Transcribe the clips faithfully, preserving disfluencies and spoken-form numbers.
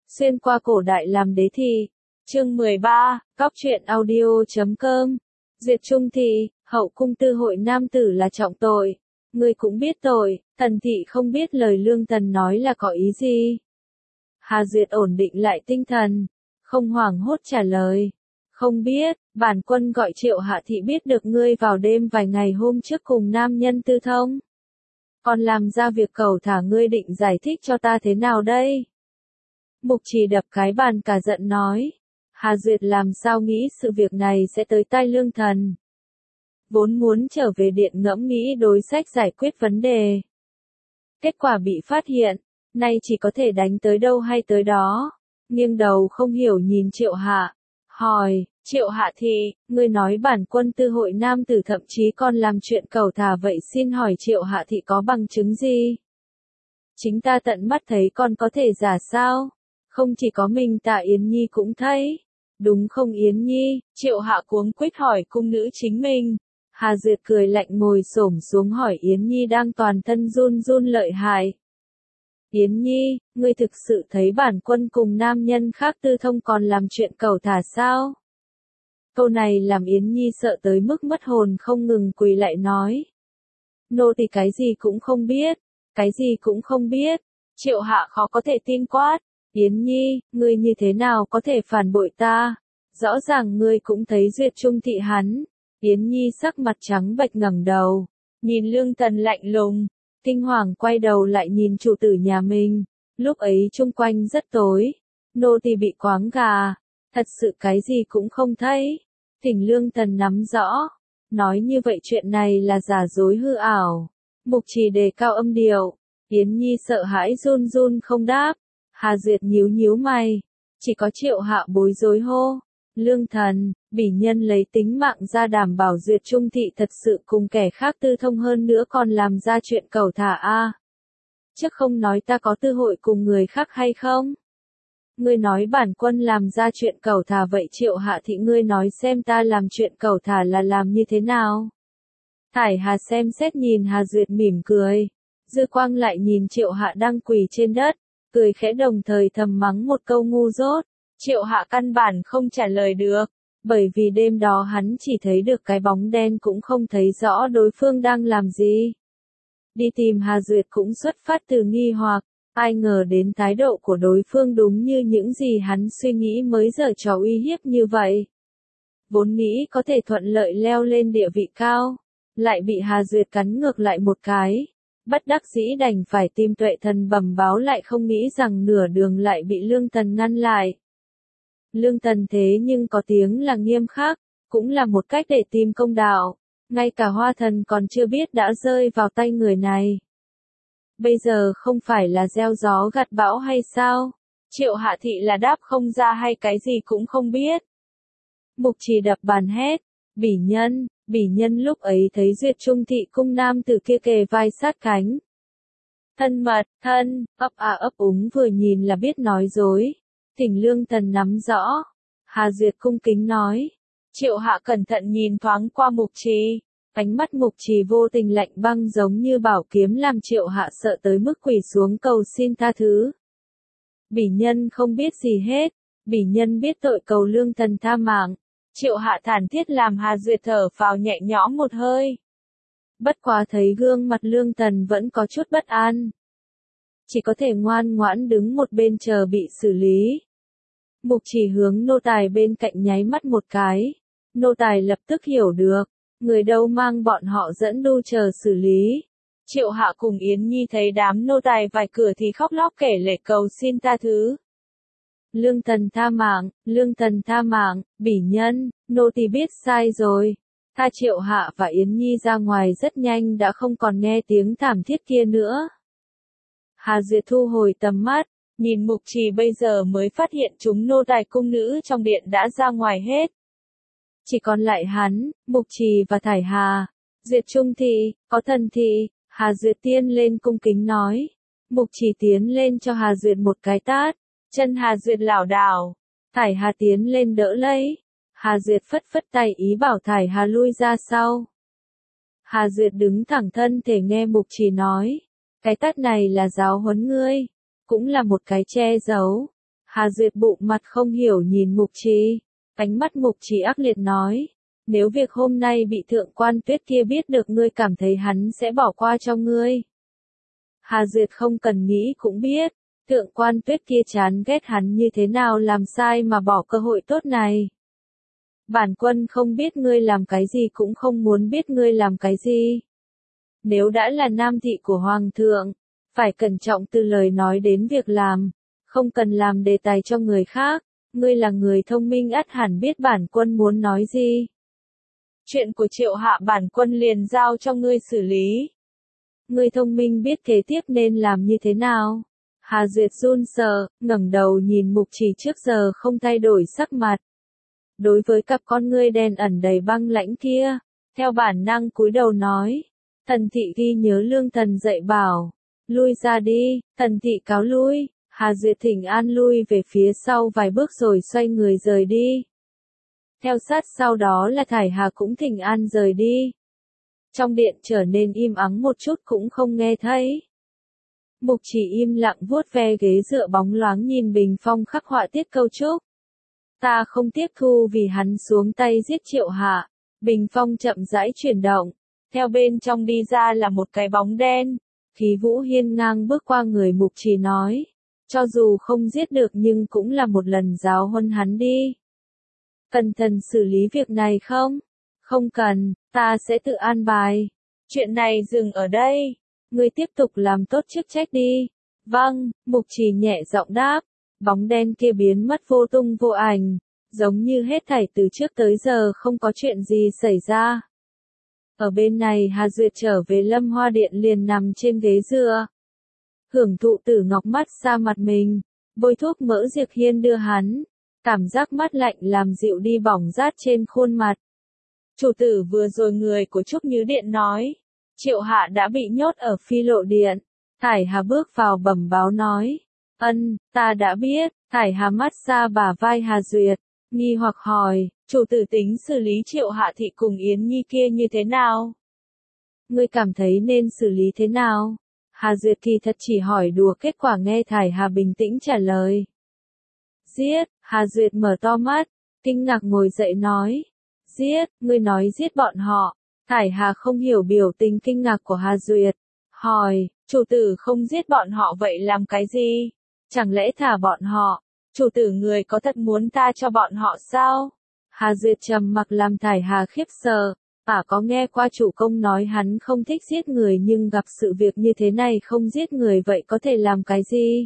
Xuyên qua cổ đại làm đế thị. Chương mười ba, Góc truyện audio chấm com. Duyệt Trung thị, hậu cung tư hội nam tử là trọng tội. Ngươi cũng biết tội, Tần thị không biết lời Lương Tần nói là có ý gì. Hà Duyệt ổn định lại tinh thần, không hoảng hốt trả lời. Không biết, bản quân gọi Triệu Hạ thị biết được ngươi vào đêm vài ngày hôm trước cùng nam nhân tư thông. Còn làm ra việc cầu thả ngươi định giải thích cho ta thế nào đây? Mục Trì đập cái bàn cả giận nói. Hà Duyệt làm sao nghĩ sự việc này sẽ tới tai Lương Thần. Vốn muốn trở về điện ngẫm nghĩ đối sách giải quyết vấn đề. Kết quả bị phát hiện, nay chỉ có thể đánh tới đâu hay tới đó. Nghiêng đầu không hiểu nhìn Triệu Hạ, hỏi, Triệu Hạ thị, ngươi nói bản quân tư hội nam tử thậm chí còn làm chuyện cầu thả vậy, xin hỏi Triệu Hạ thị có bằng chứng gì? Chính ta tận mắt thấy còn có thể giả sao? Không chỉ có mình Tạ Yến Nhi cũng thấy. Đúng không Yến Nhi? Triệu Hạ cuống quýt hỏi cung nữ chính mình. Hà Duyệt cười lạnh ngồi xổm xuống hỏi Yến Nhi đang toàn thân run run lợi hại. Yến Nhi, ngươi thực sự thấy bản quân cùng nam nhân khác tư thông còn làm chuyện cầu thả sao? Câu này làm Yến Nhi sợ tới mức mất hồn không ngừng quỳ lại nói. Nô tỳ cái gì cũng không biết, cái gì cũng không biết. Triệu Hạ khó có thể tin quát. Yến Nhi, ngươi như thế nào có thể phản bội ta? Rõ ràng ngươi cũng thấy Duyệt Trung thị hắn. Yến Nhi sắc mặt trắng bệch ngẩng đầu, nhìn Lương Tần lạnh lùng, kinh hoàng quay đầu lại nhìn chủ tử nhà mình. Lúc ấy chung quanh rất tối, nô tỳ bị quáng gà, thật sự cái gì cũng không thấy. Thỉnh Lương Tần nắm rõ, nói như vậy chuyện này là giả dối hư ảo. Mục Trì đề cao âm điệu, Yến Nhi sợ hãi run run không đáp. Hà Duyệt nhíu nhíu mày, chỉ có Triệu Hạ bối rối hô. Lương Thần, bỉ nhân lấy tính mạng ra đảm bảo Duyệt Trung thị thật sự cùng kẻ khác tư thông hơn nữa còn làm ra chuyện cầu thả a. À. Chứ không nói ta có tư hội cùng người khác hay không? Ngươi nói bản quân làm ra chuyện cầu thả vậy Triệu Hạ thị ngươi nói xem ta làm chuyện cầu thả là làm như thế nào? Thải Hà xem xét nhìn Hà Duyệt mỉm cười, dư quang lại nhìn Triệu Hạ đang quỳ trên đất, cười khẽ đồng thời thầm mắng một câu ngu dốt. Triệu Hạ căn bản không trả lời được, bởi vì đêm đó hắn chỉ thấy được cái bóng đen cũng không thấy rõ đối phương đang làm gì. Đi tìm Hà Duyệt cũng xuất phát từ nghi hoặc, ai ngờ đến thái độ của đối phương đúng như những gì hắn suy nghĩ mới giở trò uy hiếp như vậy. Vốn nghĩ có thể thuận lợi leo lên địa vị cao, lại bị Hà Duyệt cắn ngược lại một cái. Bất đắc dĩ đành phải tìm Tuệ Thần bẩm báo lại không nghĩ rằng nửa đường lại bị Lương Tần ngăn lại. Lương Tần thế nhưng có tiếng là nghiêm khắc, cũng là một cách để tìm công đạo. Ngay cả Hoa Thần còn chưa biết đã rơi vào tay người này. Bây giờ không phải là gieo gió gặt bão hay sao? Triệu Hạ thị là đáp không ra hay cái gì cũng không biết. Mục Trì đập bàn hét, bỉ nhân, bỉ nhân lúc ấy thấy Duyệt Trung thị cung nam từ kia kề vai sát cánh. Thân mật, thân, ấp à ấp úng vừa nhìn là biết nói dối. Thỉnh Lương Tần nắm rõ. Hà Duyệt cung kính nói. Triệu Hạ cẩn thận nhìn thoáng qua Mục Trì. Ánh mắt Mục Trì vô tình lạnh băng giống như bảo kiếm làm Triệu Hạ sợ tới mức quỳ xuống cầu xin tha thứ. Bỉ nhân không biết gì hết. Bỉ nhân biết tội cầu Lương Tần tha mạng. Triệu Hạ thản thiết làm Hà Duyệt thở phào nhẹ nhõm một hơi. Bất quá thấy gương mặt Lương Tần vẫn có chút bất an. Chỉ có thể ngoan ngoãn đứng một bên chờ bị xử lý. Mục Trì hướng nô tài bên cạnh nháy mắt một cái. Nô tài lập tức hiểu được. Người đâu mang bọn họ dẫn đu chờ xử lý. Triệu Hạ cùng Yến Nhi thấy đám nô tài vài cửa thì khóc lóc kể lể cầu xin tha thứ. Lương Tần tha mạng, Lương Tần tha mạng, bỉ nhân, nô tỳ biết sai rồi. Tha Triệu Hạ và Yến Nhi ra ngoài rất nhanh đã không còn nghe tiếng thảm thiết kia nữa. Hà Duyệt thu hồi tầm mắt, nhìn Mục Trì bây giờ mới phát hiện chúng nô tài cung nữ trong điện đã ra ngoài hết. Chỉ còn lại hắn, Mục Trì và Thải Hà. Duyệt Trung thị, có Thần thị. Hà Duyệt tiên lên cung kính nói. Mục Trì tiến lên cho Hà Duyệt một cái tát. Chân Hà Duyệt lảo đảo. Thải Hà tiến lên đỡ lấy. Hà Duyệt phất phất tay ý bảo Thải Hà lui ra sau. Hà Duyệt đứng thẳng thân thể nghe Mục Trì nói. Cái tát này là giáo huấn ngươi. Cũng là một cái che giấu. Hà Duyệt bụng mặt không hiểu nhìn Mục Trì, ánh mắt Mục Trì ác liệt nói, nếu việc hôm nay bị thượng quan Tuyết kia biết được ngươi cảm thấy hắn sẽ bỏ qua cho ngươi. Hà Duyệt không cần nghĩ cũng biết, thượng quan Tuyết kia chán ghét hắn như thế nào làm sai mà bỏ cơ hội tốt này. Bản quân không biết ngươi làm cái gì cũng không muốn biết ngươi làm cái gì. Nếu đã là nam thị của Hoàng thượng, phải cẩn trọng từ lời nói đến việc làm, không cần làm đề tài cho người khác, ngươi là người thông minh ắt hẳn biết bản quân muốn nói gì. Chuyện của Triệu Hạ bản quân liền giao cho ngươi xử lý. Ngươi thông minh biết kế tiếp nên làm như thế nào. Hà Duyệt run sợ, ngẩng đầu nhìn Mục Trì trước giờ không thay đổi sắc mặt. Đối với cặp con ngươi đen ẩn đầy băng lãnh kia, theo bản năng cúi đầu nói, Tần thị ghi nhớ Lương Thần dạy bảo, lui ra đi. Tần thị cáo lui. Hà Duyệt thỉnh an lui về phía sau vài bước rồi xoay người rời đi. Theo sát sau đó là Thải Hà cũng thỉnh an rời đi. Trong điện trở nên im ắng một chút cũng không nghe thấy. Mục Chỉ im lặng vuốt ve ghế dựa bóng loáng nhìn Bình Phong khắc họa tiết câu trúc. Ta không tiếp thu vì hắn xuống tay giết Triệu Hạ. Bình Phong chậm rãi chuyển động. Theo bên trong đi ra là một cái bóng đen. Khí vũ hiên ngang bước qua người Mục Chỉ nói. Cho dù không giết được nhưng cũng là một lần giáo huấn hắn đi. Cần thần xử lý việc này không? Không cần, ta sẽ tự an bài. Chuyện này dừng ở đây. Ngươi tiếp tục làm tốt chức trách đi. Vâng, Mục Trì nhẹ giọng đáp. Bóng đen kia biến mất vô tung vô ảnh. Giống như hết thảy từ trước tới giờ không có chuyện gì xảy ra. Ở bên này Hà Duyệt trở về Lâm Hoa Điện liền nằm trên ghế dựa. Hưởng thụ Tử Ngọc mát xa mặt mình. Bôi thuốc mỡ Diệp Hiên đưa hắn. Cảm giác mát lạnh làm dịu đi bỏng rát trên khuôn mặt. Chủ tử vừa rồi người của Trúc Như Điện nói. Triệu Hạ đã bị nhốt ở Phi Lộ Điện. Thải Hà bước vào bẩm báo nói. Ân, ta đã biết. Thải Hà mát xa bả vai Hà Duyệt. Nghi hoặc hỏi, chủ tử tính xử lý Triệu Hạ thị cùng Yến Nhi kia như thế nào? Ngươi cảm thấy nên xử lý thế nào? Hà Duyệt kỳ thật chỉ hỏi đùa, kết quả nghe Thải Hà bình tĩnh trả lời. Giết. Hà Duyệt mở to mắt, kinh ngạc ngồi dậy nói. Giết, ngươi nói giết bọn họ. Thải Hà không hiểu biểu tình kinh ngạc của Hà Duyệt. Hỏi, chủ tử không giết bọn họ vậy làm cái gì? Chẳng lẽ thả bọn họ? Chủ tử người có thật muốn ta cho bọn họ sao? Hà Duyệt trầm mặc làm Thải Hà khiếp sợ. Ả có nghe qua chủ công nói hắn không thích giết người nhưng gặp sự việc như thế này không giết người vậy có thể làm cái gì?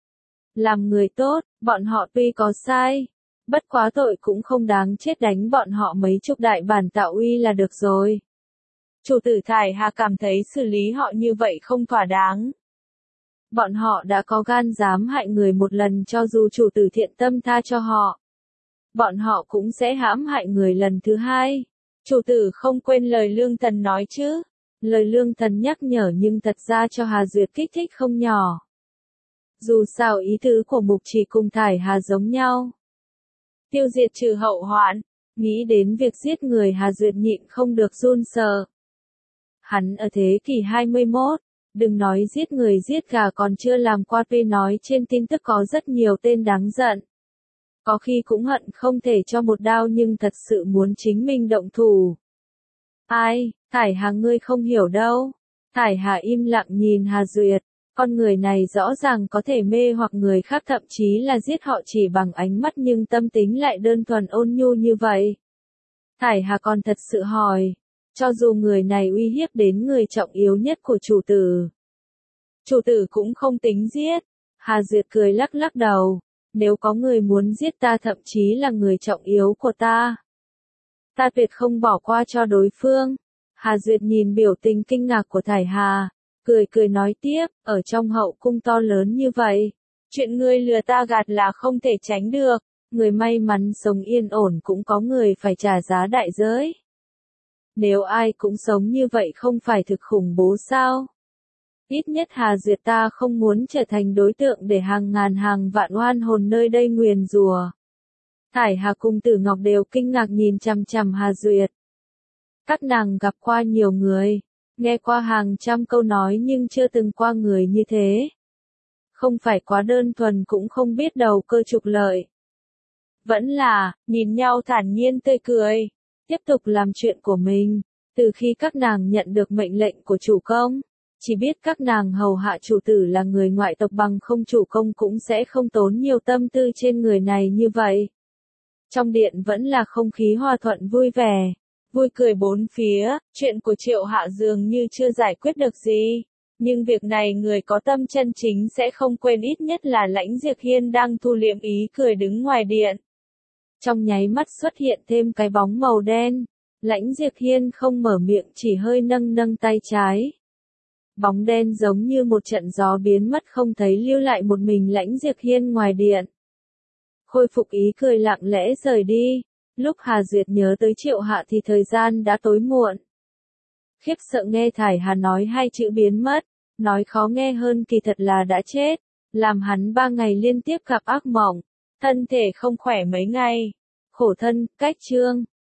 Làm người tốt, bọn họ tuy có sai, bất quá tội cũng không đáng chết, đánh bọn họ mấy chục đại bản tạo uy là được rồi. Chủ tử Thải Hà cảm thấy xử lý họ như vậy không thỏa đáng. Bọn họ đã có gan dám hại người một lần, cho dù chủ tử thiện tâm tha cho họ, bọn họ cũng sẽ hãm hại người lần thứ hai. Chủ tử không quên lời Lương Thần nói chứ? Lời Lương Thần nhắc nhở nhưng thật ra cho Hà Duyệt kích thích không nhỏ. Dù sao ý tứ của Mục Chỉ cùng Thải Hà giống nhau. Tiêu diệt trừ hậu hoạn. Nghĩ đến việc giết người Hà Duyệt nhịn không được run sợ. Hắn ở thế kỷ hai mươi mốt, đừng nói giết người giết gà còn chưa làm qua, tuy nói trên tin tức có rất nhiều tên đáng giận. Có khi cũng hận không thể cho một đao nhưng thật sự muốn chính mình động thủ. Ai, Thải Hà ngươi không hiểu đâu. Thải Hà im lặng nhìn Hà Duyệt. Con người này rõ ràng có thể mê hoặc người khác, thậm chí là giết họ chỉ bằng ánh mắt, nhưng tâm tính lại đơn thuần ôn nhu như vậy. Thải Hà còn thật sự hỏi, cho dù người này uy hiếp đến người trọng yếu nhất của chủ tử, chủ tử cũng không tính giết. Hà Duyệt cười lắc lắc đầu, nếu có người muốn giết ta, thậm chí là người trọng yếu của ta, ta tuyệt không bỏ qua cho đối phương. Hà Duyệt nhìn biểu tình kinh ngạc của Thải Hà, cười cười nói tiếp, ở trong hậu cung to lớn như vậy, chuyện ngươi lừa ta gạt là không thể tránh được, người may mắn sống yên ổn cũng có người phải trả giá đại giới. Nếu ai cũng sống như vậy không phải thực khủng bố sao? Ít nhất Hà Duyệt ta không muốn trở thành đối tượng để hàng ngàn hàng vạn oan hồn nơi đây nguyền rủa. Thải Hà cùng Tử Ngọc đều kinh ngạc nhìn chằm chằm Hà Duyệt. Các nàng gặp qua nhiều người, nghe qua hàng trăm câu nói nhưng chưa từng qua người như thế. Không phải quá đơn thuần cũng không biết đầu cơ trục lợi. Vẫn là, nhìn nhau thản nhiên tươi cười, tiếp tục làm chuyện của mình. Từ khi các nàng nhận được mệnh lệnh của chủ công, chỉ biết các nàng hầu hạ chủ tử là người ngoại tộc bằng không chủ công cũng sẽ không tốn nhiều tâm tư trên người này như vậy. Trong điện vẫn là không khí hòa thuận vui vẻ, vui cười bốn phía, chuyện của Triệu Hạ dường như chưa giải quyết được gì. Nhưng việc này người có tâm chân chính sẽ không quên, ít nhất là Lãnh Diệp Hiên đang thu liệm ý cười đứng ngoài điện. Trong nháy mắt xuất hiện thêm cái bóng màu đen, Lãnh Diệp Hiên không mở miệng chỉ hơi nâng nâng tay trái. Bóng đen giống như một trận gió biến mất không thấy, lưu lại một mình Lãnh Diệp Hiên ngoài điện. Khôi phục ý cười lặng lẽ rời đi, lúc Hà Duyệt nhớ tới Triệu Hạ thì thời gian đã tối muộn. Khiếp sợ nghe Thải Hà nói hai chữ biến mất, nói khó nghe hơn kỳ thật là đã chết, làm hắn ba ngày liên tiếp gặp ác mộng, thân thể không khỏe mấy ngày. Khổ thân, cách chương.